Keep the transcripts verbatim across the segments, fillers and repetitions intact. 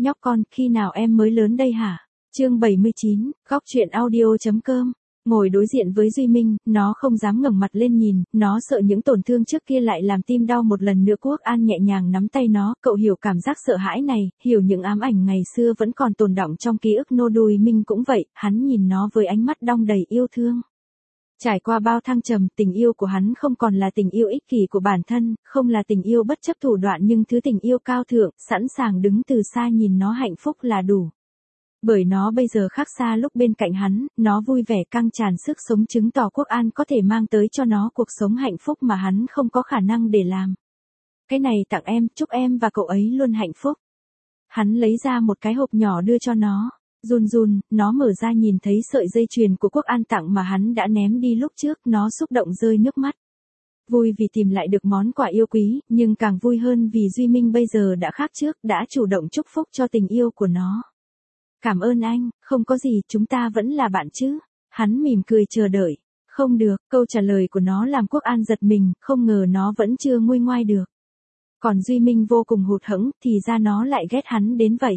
nhóc con, khi nào em mới lớn đây hả? Chương bảy mươi chín, góc truyện audio.com. Ngồi đối diện với Duy Minh, nó không dám ngẩng mặt lên nhìn, nó sợ những tổn thương trước kia lại làm tim đau một lần nữa. Quốc An nhẹ nhàng nắm tay nó, cậu hiểu cảm giác sợ hãi này, hiểu những ám ảnh ngày xưa vẫn còn tồn đọng trong ký ức. Nô Đùi Minh cũng vậy, hắn nhìn nó với ánh mắt đong đầy yêu thương. Trải qua bao thăng trầm, tình yêu của hắn không còn là tình yêu ích kỷ của bản thân, không là tình yêu bất chấp thủ đoạn, nhưng thứ tình yêu cao thượng, sẵn sàng đứng từ xa nhìn nó hạnh phúc là đủ. Bởi nó bây giờ khác xa lúc bên cạnh hắn, nó vui vẻ căng tràn sức sống, chứng tỏ Quốc An có thể mang tới cho nó cuộc sống hạnh phúc mà hắn không có khả năng để làm. Cái này tặng em, chúc em và cậu ấy luôn hạnh phúc. Hắn lấy ra một cái hộp nhỏ đưa cho nó. Run run, nó mở ra nhìn thấy sợi dây chuyền của Quốc An tặng mà hắn đã ném đi lúc trước, nó xúc động rơi nước mắt. Vui vì tìm lại được món quà yêu quý, nhưng càng vui hơn vì Duy Minh bây giờ đã khác trước, đã chủ động chúc phúc cho tình yêu của nó. Cảm ơn anh, không có gì, chúng ta vẫn là bạn chứ. Hắn mỉm cười chờ đợi. Không được, câu trả lời của nó làm Quốc An giật mình, không ngờ nó vẫn chưa nguôi ngoai được. Còn Duy Minh vô cùng hụt hẫng, thì ra nó lại ghét hắn đến vậy.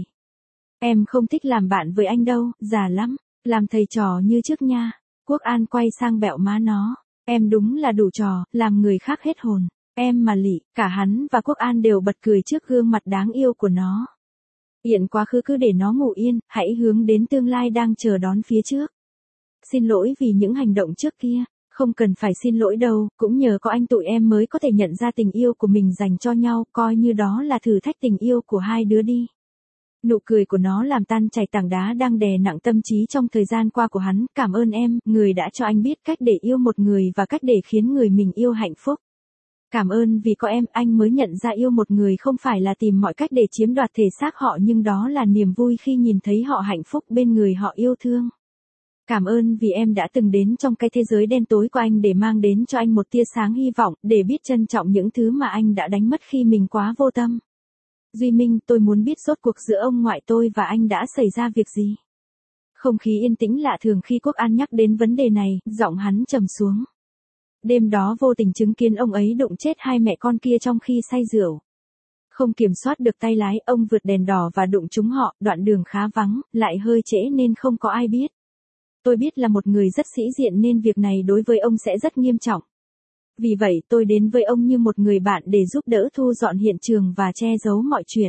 Em không thích làm bạn với anh đâu, già lắm, làm thầy trò như trước nha. Quốc An quay sang bẹo má nó. Em đúng là đủ trò, làm người khác hết hồn. Em mà lị, cả hắn và Quốc An đều bật cười trước gương mặt đáng yêu của nó. Hiện quá khứ cứ để nó ngủ yên, hãy hướng đến tương lai đang chờ đón phía trước. Xin lỗi vì những hành động trước kia. Không cần phải xin lỗi đâu, cũng nhờ có anh tụi em mới có thể nhận ra tình yêu của mình dành cho nhau, coi như đó là thử thách tình yêu của hai đứa đi. Nụ cười của nó làm tan chảy tảng đá đang đè nặng tâm trí trong thời gian qua của hắn. Cảm ơn em, người đã cho anh biết cách để yêu một người và cách để khiến người mình yêu hạnh phúc. Cảm ơn vì có em, anh mới nhận ra yêu một người không phải là tìm mọi cách để chiếm đoạt thể xác họ, nhưng đó là niềm vui khi nhìn thấy họ hạnh phúc bên người họ yêu thương. Cảm ơn vì em đã từng đến trong cái thế giới đen tối của anh để mang đến cho anh một tia sáng hy vọng, để biết trân trọng những thứ mà anh đã đánh mất khi mình quá vô tâm. Duy Minh, tôi muốn biết rốt cuộc giữa ông ngoại tôi và anh đã xảy ra việc gì. Không khí yên tĩnh lạ thường khi Quốc An nhắc đến vấn đề này, giọng hắn trầm xuống. Đêm đó vô tình chứng kiến ông ấy đụng chết hai mẹ con kia trong khi say rượu. Không kiểm soát được tay lái, ông vượt đèn đỏ và đụng trúng họ, đoạn đường khá vắng, lại hơi trễ nên không có ai biết. Tôi biết là một người rất sĩ diện nên việc này đối với ông sẽ rất nghiêm trọng. Vì vậy tôi đến với ông như một người bạn để giúp đỡ thu dọn hiện trường và che giấu mọi chuyện.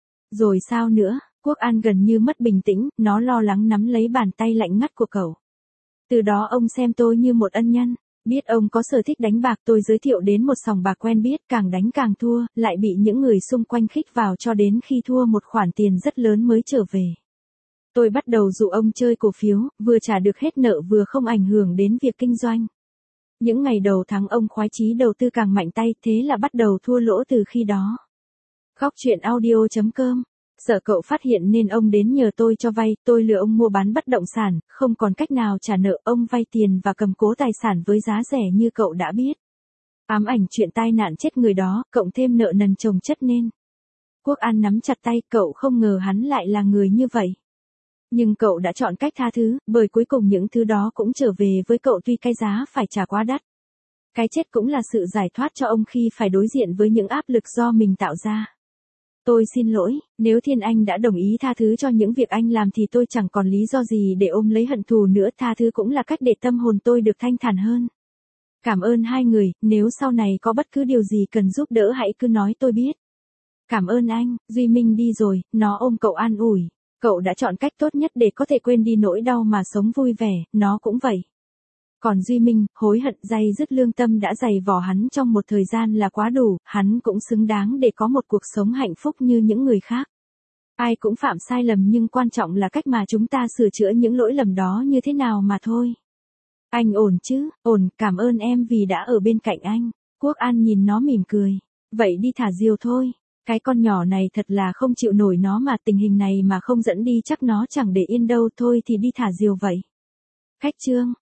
Rồi sao nữa? Quốc An gần như mất bình tĩnh, nó lo lắng nắm lấy bàn tay lạnh ngắt của cậu. Từ đó ông xem tôi như một ân nhân. Biết ông có sở thích đánh bạc, tôi giới thiệu đến một sòng bạc quen biết, càng đánh càng thua, lại bị những người xung quanh khích vào cho đến khi thua một khoản tiền rất lớn mới trở về. Tôi bắt đầu dụ ông chơi cổ phiếu, vừa trả được hết nợ vừa không ảnh hưởng đến việc kinh doanh. Những ngày đầu tháng ông khoái chí đầu tư càng mạnh tay, thế là bắt đầu thua lỗ từ khi đó. Góc truyện audio.com. Sợ cậu phát hiện nên ông đến nhờ tôi cho vay, tôi lừa ông mua bán bất động sản, không còn cách nào trả nợ, ông vay tiền và cầm cố tài sản với giá rẻ như cậu đã biết. Ám ảnh chuyện tai nạn chết người đó, cộng thêm nợ nần chồng chất nên. Quốc An nắm chặt tay, cậu không ngờ hắn lại là người như vậy. Nhưng cậu đã chọn cách tha thứ, bởi cuối cùng những thứ đó cũng trở về với cậu, tuy cái giá phải trả quá đắt. Cái chết cũng là sự giải thoát cho ông khi phải đối diện với những áp lực do mình tạo ra. Tôi xin lỗi, nếu Thiên Anh đã đồng ý tha thứ cho những việc anh làm thì tôi chẳng còn lý do gì để ôm lấy hận thù nữa, tha thứ cũng là cách để tâm hồn tôi được thanh thản hơn. Cảm ơn hai người, nếu sau này có bất cứ điều gì cần giúp đỡ hãy cứ nói tôi biết. Cảm ơn anh. Duy Minh đi rồi, nó ôm cậu an ủi. Cậu đã chọn cách tốt nhất để có thể quên đi nỗi đau mà sống vui vẻ, nó cũng vậy. Còn Duy Minh, hối hận day dứt lương tâm đã dày vò hắn trong một thời gian là quá đủ, hắn cũng xứng đáng để có một cuộc sống hạnh phúc như những người khác. Ai cũng phạm sai lầm nhưng quan trọng là cách mà chúng ta sửa chữa những lỗi lầm đó như thế nào mà thôi. Anh ổn chứ? Ổn, cảm ơn em vì đã ở bên cạnh anh. Quốc An nhìn nó mỉm cười. Vậy đi thả diều thôi. Cái con nhỏ này thật là không chịu nổi nó mà, tình hình này mà không dẫn đi chắc nó chẳng để yên đâu, thôi thì đi thả diều vậy. Khách trương.